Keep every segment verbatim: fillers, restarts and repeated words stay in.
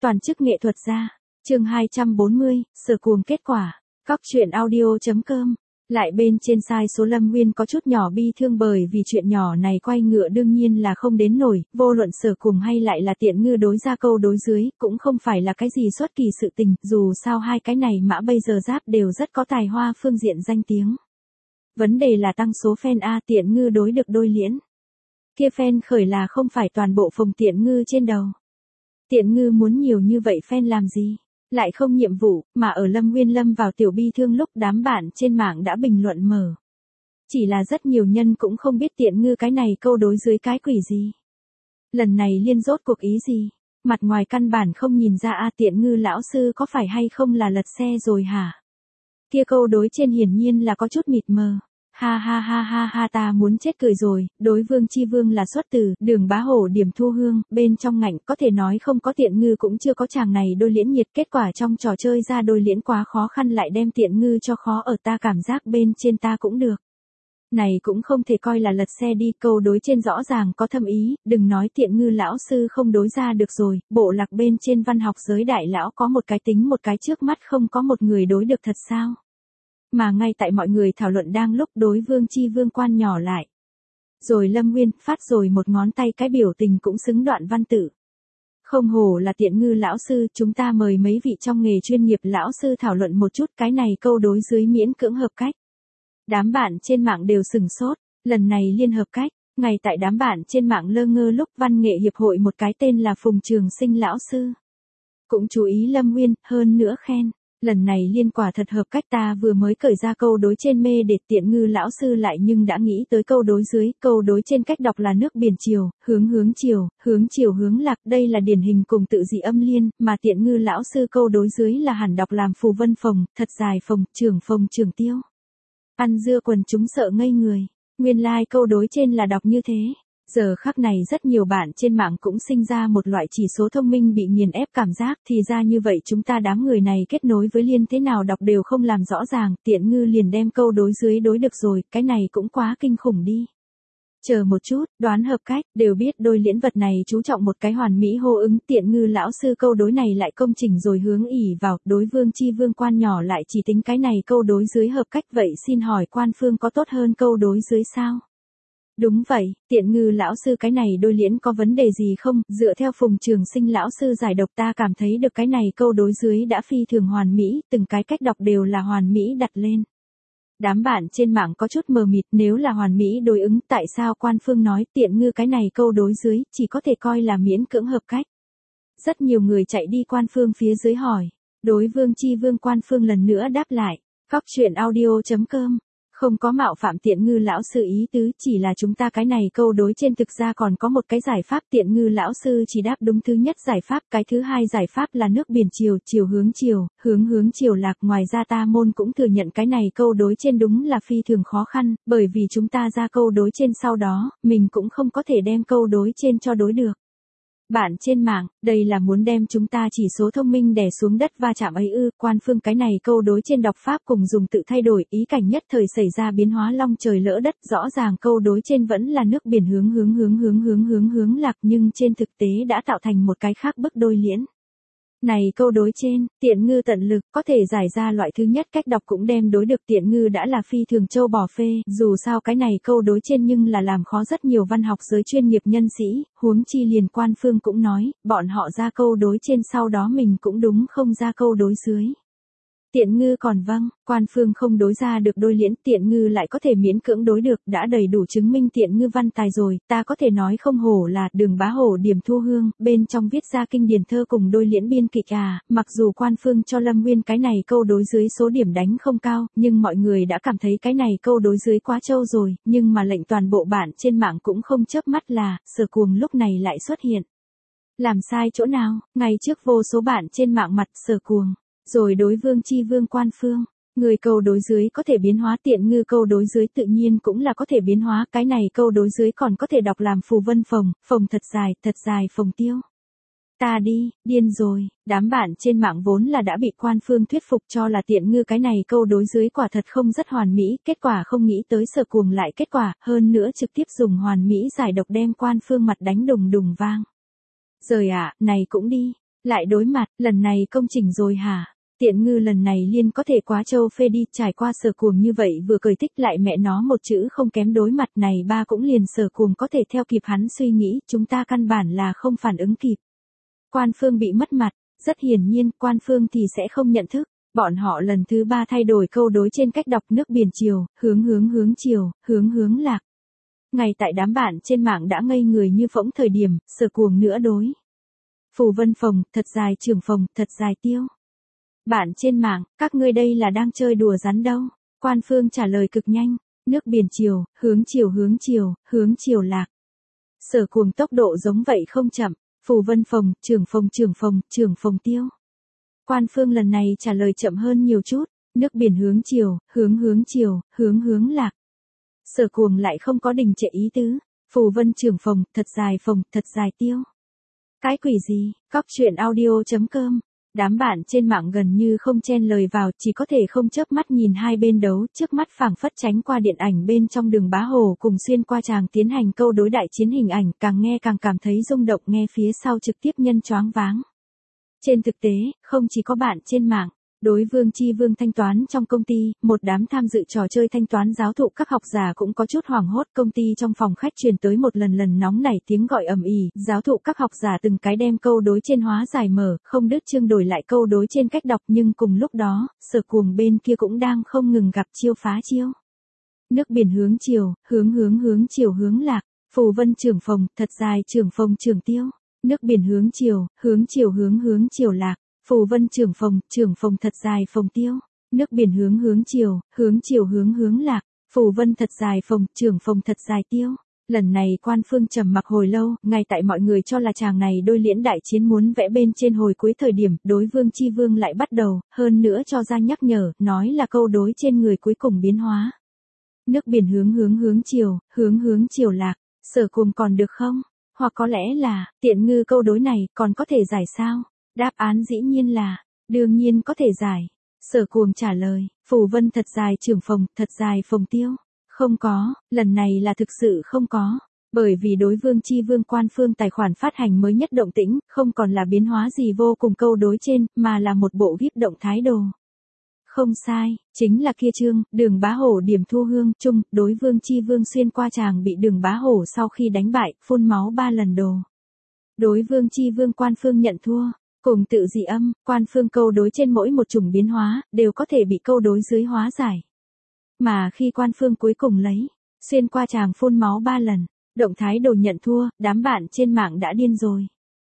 Toàn chức nghệ thuật gia. Chương hai trăm bốn mươi, Sở Cuồng kết quả. Cóc truyện audio chấm com. Lại bên trên sai số Lâm Nguyên có chút nhỏ bi thương bởi vì chuyện nhỏ này quay ngựa đương nhiên là không đến nổi, vô luận Sở Cuồng hay lại là Tiện Ngư đối ra câu đối dưới, cũng không phải là cái gì xuất kỳ sự tình, dù sao hai cái này mã bây giờ giáp đều rất có tài hoa phương diện danh tiếng. Vấn đề là tăng số fan A Tiện Ngư đối được đôi liễn. Kia fan khởi là không phải toàn bộ phòng Tiện Ngư trên đầu. Tiện Ngư muốn nhiều như vậy fan làm gì? Lại không nhiệm vụ, mà ở Lâm Nguyên lâm vào tiểu bi thương lúc đám bạn trên mạng đã bình luận mở. Chỉ là rất nhiều nhân cũng không biết Tiện Ngư cái này câu đối dưới cái quỷ gì. Lần này liên rốt cuộc ý gì? Mặt ngoài căn bản không nhìn ra a Tiện Ngư lão sư có phải hay không là lật xe rồi hả? Kia câu đối trên hiển nhiên là có chút mịt mờ. Ha ha ha ha ha ta muốn chết cười rồi, đối Vương Chi Vương là xuất từ Đường Bá Hổ điểm thu hương, bên trong ngạnh có thể nói không có Tiện Ngư cũng chưa có chàng này đôi liễn nhiệt, kết quả trong trò chơi ra đôi liễn quá khó khăn lại đem Tiện Ngư cho khó ở ta cảm giác bên trên ta cũng được. Này cũng không thể coi là lật xe đi, câu đối trên rõ ràng có thâm ý, đừng nói Tiện Ngư lão sư không đối ra được rồi, bộ lạc bên trên văn học giới đại lão có một cái tính một cái trước mắt không có một người đối được thật sao? Mà ngay tại mọi người thảo luận đang lúc đối Vương Chi Vương quan nhỏ lại. Rồi Lâm Nguyên phát rồi một ngón tay cái biểu tình cũng xứng đoạn văn tự. Không hổ là Tiện Ngư lão sư, chúng ta mời mấy vị trong nghề chuyên nghiệp lão sư thảo luận một chút cái này câu đối dưới miễn cưỡng hợp cách. Đám bạn trên mạng đều sừng sốt, lần này liên hợp cách, ngay tại đám bạn trên mạng lơ ngơ lúc văn nghệ hiệp hội một cái tên là Phùng Trường Sinh lão sư. Cũng chú ý Lâm Nguyên, hơn nữa khen. Lần này liên quả thật hợp cách, ta vừa mới cởi ra câu đối trên mê để Tiện Ngư lão sư lại nhưng đã nghĩ tới câu đối dưới, câu đối trên cách đọc là nước biển chiều, hướng hướng chiều, hướng chiều hướng lạc, đây là điển hình cùng tự dị âm liên, mà Tiện Ngư lão sư câu đối dưới là hẳn đọc làm phù vân phồng, thật dài phồng, trường phồng trường tiêu. Ăn dưa quần chúng sợ ngây người, nguyên lai like câu đối trên là đọc như thế. Giờ khắc này rất nhiều bạn trên mạng cũng sinh ra một loại chỉ số thông minh bị nghiền ép cảm giác, thì ra như vậy chúng ta đám người này kết nối với liên thế nào đọc đều không làm rõ ràng, Tiện Ngư liền đem câu đối dưới đối được rồi, cái này cũng quá kinh khủng đi. Chờ một chút, đoán hợp cách, đều biết đôi liễn vật này chú trọng một cái hoàn mỹ hô ứng, Tiện Ngư lão sư câu đối này lại công trình rồi hướng ỉ vào, đối Vương Chi Vương quan nhỏ lại chỉ tính cái này câu đối dưới hợp cách, vậy xin hỏi quan phương có tốt hơn câu đối dưới sao? Đúng vậy, Tiện Ngư lão sư cái này đôi liễn có vấn đề gì không? Dựa theo Phùng Trường Sinh lão sư giải độc ta cảm thấy được cái này câu đối dưới đã phi thường hoàn mỹ, từng cái cách đọc đều là hoàn mỹ đặt lên. Đám bạn trên mạng có chút mờ mịt, nếu là hoàn mỹ đối ứng tại sao quan phương nói Tiện Ngư cái này câu đối dưới chỉ có thể coi là miễn cưỡng hợp cách. Rất nhiều người chạy đi quan phương phía dưới hỏi, đối Vương Chi Vương quan phương lần nữa đáp lại, cóc truyện audio chấm com. Không có mạo phạm Tiện Ngư lão sư ý tứ, chỉ là chúng ta cái này câu đối trên thực ra còn có một cái giải pháp, Tiện Ngư lão sư chỉ đáp đúng thứ nhất giải pháp, cái thứ hai giải pháp là nước biển chiều, chiều hướng chiều, hướng hướng chiều lạc, ngoài ra ta môn cũng thừa nhận cái này câu đối trên đúng là phi thường khó khăn, bởi vì chúng ta ra câu đối trên sau đó, mình cũng không có thể đem câu đối trên cho đối được. Bạn trên mạng, đây là muốn đem chúng ta chỉ số thông minh đè xuống đất va chạm ấy ư, quan phương cái này câu đối trên đọc pháp cùng dùng tự thay đổi, ý cảnh nhất thời xảy ra biến hóa long trời lỡ đất, rõ ràng câu đối trên vẫn là nước biển hướng hướng hướng hướng hướng hướng hướng lạc nhưng trên thực tế đã tạo thành một cái khác bức đôi liễn. Này câu đối trên, Tiện Ngư tận lực có thể giải ra loại thứ nhất cách đọc cũng đem đối được, Tiện Ngư đã là phi thường châu bò phê, dù sao cái này câu đối trên nhưng là làm khó rất nhiều văn học giới chuyên nghiệp nhân sĩ, huống chi liền quan phương cũng nói, bọn họ ra câu đối trên sau đó mình cũng đúng không ra câu đối dưới. Tiện Ngư còn vâng, quan phương không đối ra được đôi liễn, Tiện Ngư lại có thể miễn cưỡng đối được, đã đầy đủ chứng minh Tiện Ngư văn tài rồi, ta có thể nói không hổ là Đường Bá Hổ điểm thu hương, bên trong viết ra kinh điển thơ cùng đôi liễn biên kịch à, mặc dù quan phương cho Lâm Nguyên cái này câu đối dưới số điểm đánh không cao, nhưng mọi người đã cảm thấy cái này câu đối dưới quá trâu rồi, nhưng mà lệnh toàn bộ bạn trên mạng cũng không chớp mắt là, Sở Cuồng lúc này lại xuất hiện. Làm sai chỗ nào, ngay trước vô số bạn trên mạng mặt Sở Cuồng. Rồi đối Vương Chi Vương quan phương, người câu đối dưới có thể biến hóa, Tiện Ngư câu đối dưới tự nhiên cũng là có thể biến hóa, cái này câu đối dưới còn có thể đọc làm phù vân phồng, phồng thật dài, thật dài phồng tiêu. Ta đi, điên rồi, đám bạn trên mạng vốn là đã bị quan phương thuyết phục cho là Tiện Ngư cái này câu đối dưới quả thật không rất hoàn mỹ, kết quả không nghĩ tới Sở Cuồng lại kết quả, hơn nữa trực tiếp dùng hoàn mỹ giải độc đem quan phương mặt đánh đùng đùng vang. Rời ạ, à, này cũng đi. Lại đối mặt, lần này công chỉnh rồi hả? Tiện ngư lần này liên có thể quá châu phê đi, trải qua Sở Cuồng như vậy vừa cười thích lại mẹ nó một chữ không kém đối mặt này ba cũng liền Sở Cuồng có thể theo kịp hắn suy nghĩ, chúng ta căn bản là không phản ứng kịp. Quan Phương bị mất mặt, rất hiển nhiên, Quan Phương thì sẽ không nhận thức. Bọn họ lần thứ ba thay đổi câu đối trên cách đọc nước biển chiều, hướng hướng hướng chiều, hướng hướng lạc. Ngay tại đám bạn trên mạng đã ngây người như phỗng thời điểm, Sở Cuồng nữa đối. Phù Vân Phồng, thật dài Trường Phồng, thật dài Tiêu. Bạn trên mạng, các ngươi đây là đang chơi đùa rắn đâu? Quan Phương trả lời cực nhanh, nước biển chiều, hướng chiều hướng chiều, hướng chiều lạc. Sở Cuồng tốc độ giống vậy không chậm, Phù Vân Phồng, Trường Phồng Trường Phồng, Trường Phồng Tiêu. Quan Phương lần này trả lời chậm hơn nhiều chút, nước biển hướng chiều, hướng hướng chiều, hướng hướng lạc. Sở Cuồng lại không có đình trệ ý tứ, Phù Vân Trường Phồng, thật dài Phồng, thật dài Tiêu. Cái quỷ gì? Cóc truyện audio chấm com. Đám bạn trên mạng gần như không chen lời vào, chỉ có thể không chớp mắt nhìn hai bên đấu, trước mắt phảng phất tránh qua điện ảnh bên trong Đường Bá Hồ cùng xuyên qua tràng tiến hành câu đối đại chiến hình ảnh, càng nghe càng cảm thấy rung động, nghe phía sau trực tiếp nhân choáng váng. Trên thực tế, không chỉ có bạn trên mạng, đối Vương Chi Vương thanh toán trong công ty, một đám tham dự trò chơi thanh toán giáo thụ các học giả cũng có chút hoảng hốt, công ty trong phòng khách truyền tới một lần lần nóng nảy tiếng gọi ầm ĩ, giáo thụ các học giả từng cái đem câu đối trên hóa giải mở, không đứt chương đổi lại câu đối trên cách đọc, nhưng cùng lúc đó, Sở Cuồng bên kia cũng đang không ngừng gặp chiêu phá chiêu. Nước biển hướng chiều, hướng hướng hướng chiều hướng lạc, Phù Vân Trường Phồng, thật dài Trường Phồng Trường Tiêu. Nước biển hướng chiều, hướng chiều hướng hướng chiều lạc. Phù Vân Trường Phồng, Trường Phồng thật dài Phồng Tiêu. Nước biển hướng hướng chiều, hướng chiều hướng hướng lạc. Phù Vân thật dài Phồng, Trường Phồng thật dài Tiêu. Lần này Quan Phương trầm mặc hồi lâu, ngay tại mọi người cho là chàng này đôi liễn đại chiến muốn vẽ bên trên hồi cuối thời điểm, đối Vương Chi Vương lại bắt đầu, hơn nữa cho ra nhắc nhở, nói là câu đối trên người cuối cùng biến hóa. Nước biển hướng hướng hướng chiều, hướng hướng chiều lạc. Sở Cuồng còn được không? Hoặc có lẽ là, tiện ngư câu đối này còn có thể giải sao? Đáp án dĩ nhiên là, đương nhiên có thể giải. Sở Cuồng trả lời, Phù Vân thật dài Trường Phồng, thật dài Phồng Tiêu. Không có, lần này là thực sự không có. Bởi vì đối Vương Chi Vương Quan Phương tài khoản phát hành mới nhất động tĩnh, không còn là biến hóa gì vô cùng câu đối trên, mà là một bộ víp động thái đồ. Không sai, chính là kia chương, Đường Bá Hổ điểm thu hương chung, đối Vương Chi Vương xuyên qua tràng bị Đường Bá Hổ sau khi đánh bại, phun máu ba lần đồ. Đối Vương Chi Vương Quan Phương nhận thua, cùng tự dị âm, Quan Phương câu đối trên mỗi một chủng biến hóa, đều có thể bị câu đối dưới hóa giải. Mà khi Quan Phương cuối cùng lấy, xuyên qua tràng phun máu ba lần, động thái đồ nhận thua, đám bạn trên mạng đã điên rồi.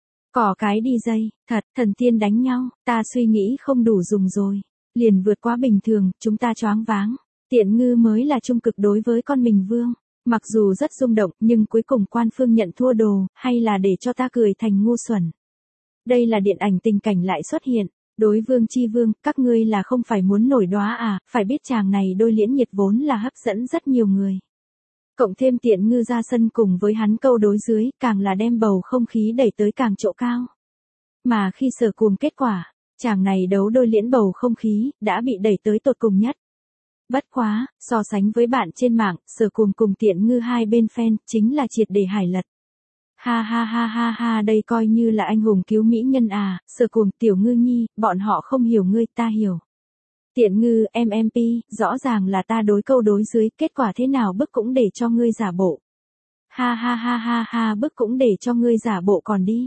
Cỏ cái đi dây, thật, thần tiên đánh nhau, ta suy nghĩ không đủ dùng rồi. Liền vượt quá bình thường, chúng ta choáng váng. Tiện ngư mới là trung cực đối với con mình Vương. Mặc dù rất rung động, nhưng cuối cùng Quan Phương nhận thua đồ, hay là để cho ta cười thành ngu xuẩn. Đây là điện ảnh tình cảnh lại xuất hiện. Đối Vương Chi Vương, các ngươi là không phải muốn nổi đóa à, phải biết chàng này đôi liễn nhiệt vốn là hấp dẫn rất nhiều người. Cộng thêm tiện ngư ra sân cùng với hắn câu đối dưới, càng là đem bầu không khí đẩy tới càng chỗ cao. Mà khi Sở Cuồng kết quả, chàng này đấu đôi liễn bầu không khí, đã bị đẩy tới tột cùng nhất. Bất quá, so sánh với bạn trên mạng, Sở Cuồng cùng tiện ngư hai bên fan, chính là triệt để hải lật. Ha ha ha ha ha, đây coi như là anh hùng cứu mỹ nhân à, Sở Cuồng, Tiểu Ngư Nhi, bọn họ không hiểu ngươi, ta hiểu. Tiện ngư, em em pê, rõ ràng là ta đối câu đối dưới, kết quả thế nào bức cũng để cho ngươi giả bộ. Ha ha ha ha ha, bức cũng để cho ngươi giả bộ còn đi.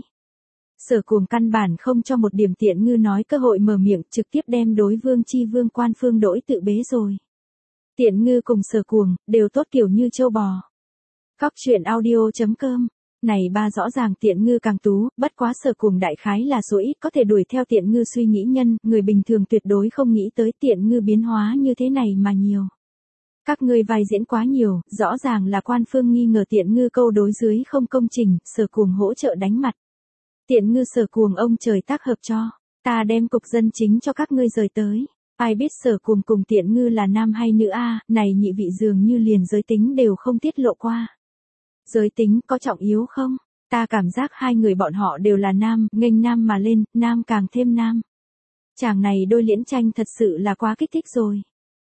Sở Cuồng căn bản không cho một điểm tiện ngư nói cơ hội mở miệng, trực tiếp đem đối Vương Chi Vương Quan Phương đỗi tự bế rồi. Tiện ngư cùng Sở Cuồng, đều tốt kiểu như châu bò. Cóc truyện audio chấm com. Này ba rõ ràng tiện ngư càng tú, bất quá Sở Cuồng đại khái là số ít có thể đuổi theo tiện ngư suy nghĩ nhân, người bình thường tuyệt đối không nghĩ tới tiện ngư biến hóa như thế này mà nhiều. Các ngươi vai diễn quá nhiều, rõ ràng là Quan Phương nghi ngờ tiện ngư câu đối dưới không công trình, Sở Cuồng hỗ trợ đánh mặt. Tiện ngư Sở Cuồng ông trời tác hợp cho, ta đem cục dân chính cho các ngươi rời tới. Ai biết Sở Cuồng cùng tiện ngư là nam hay nữ a, này nhị vị dường như liền giới tính đều không tiết lộ qua. Giới tính có trọng yếu không? Ta cảm giác hai người bọn họ đều là nam, nghênh nam mà lên, nam càng thêm nam. Chàng này đôi liễn tranh thật sự là quá kích thích rồi.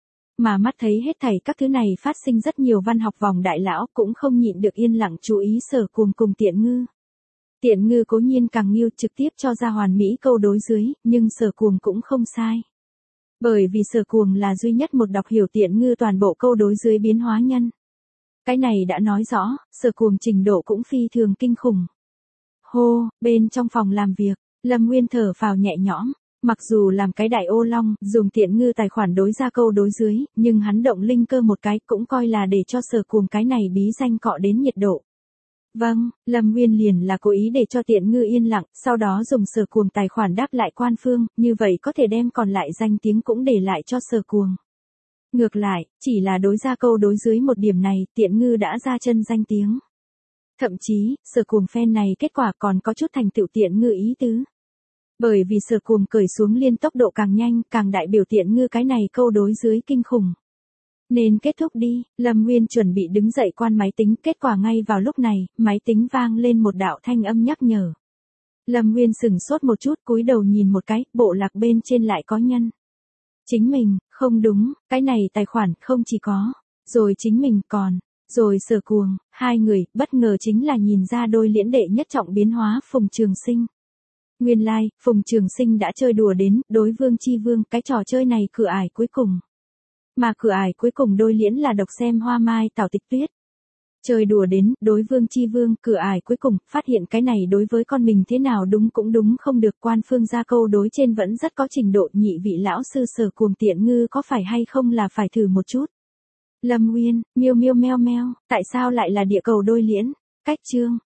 Mà mắt thấy hết thảy các thứ này phát sinh rất nhiều văn học vòng đại lão cũng không nhịn được yên lặng chú ý Sở Cuồng cùng tiện ngư. Tiện Ngư cố nhiên càng nghiêu trực tiếp cho ra hoàn mỹ câu đối dưới, nhưng Sở Cuồng cũng không sai. Bởi vì Sở Cuồng là duy nhất một đọc hiểu Tiện Ngư toàn bộ câu đối dưới biến hóa nhân. Cái này đã nói rõ, Sở Cuồng trình độ cũng phi thường kinh khủng. Hô, bên trong phòng làm việc, Lâm Nguyên thở phào nhẹ nhõm. Mặc dù làm cái đại ô long, dùng Tiện Ngư tài khoản đối ra câu đối dưới, nhưng hắn động linh cơ một cái cũng coi là để cho Sở Cuồng cái này bí danh cọ đến nhiệt độ. Vâng, Lâm Nguyên liền là cố ý để cho Tiện Ngư yên lặng, sau đó dùng Sở Cuồng tài khoản đáp lại quan phương, như vậy có thể đem còn lại danh tiếng cũng để lại cho Sở Cuồng. Ngược lại, chỉ là đối ra câu đối dưới một điểm này, Tiện Ngư đã ra chân danh tiếng. Thậm chí, Sở Cuồng fan này kết quả còn có chút thành tựu Tiện Ngư ý tứ. Bởi vì Sở Cuồng cởi xuống liên tốc độ càng nhanh, càng đại biểu Tiện Ngư cái này câu đối dưới kinh khủng. Nên kết thúc đi, Lâm Nguyên chuẩn bị đứng dậy quan máy tính, kết quả ngay vào lúc này, máy tính vang lên một đạo thanh âm nhắc nhở. Lâm Nguyên sửng sốt một chút, cúi đầu nhìn một cái, bộ lạc bên trên lại có nhân. Chính mình, không đúng, cái này tài khoản không chỉ có, rồi chính mình còn, rồi Sở Cuồng, hai người, bất ngờ chính là nhìn ra đôi liễn đệ nhất trọng biến hóa Phùng Trường Sinh. Nguyên lai, like, Phùng Trường Sinh đã chơi đùa đến, đối Vương Chi Vương, cái trò chơi này cửa ải cuối cùng. Mà cửa ải cuối cùng đôi liễn là độc xem Hoa Mai Tảo Tịch Tuyết. Chơi đùa đến, đối Vương Chi Vương, cửa ải cuối cùng, phát hiện cái này đối với con mình thế nào đúng cũng đúng không được, quan phương ra câu đối trên vẫn rất có trình độ, nhị vị lão sư Sở Cuồng Tiện Ngư có phải hay không là phải thử một chút. Lâm Nguyên, miêu miêu meo meo, tại sao lại là địa cầu đôi liễn? Cách chương.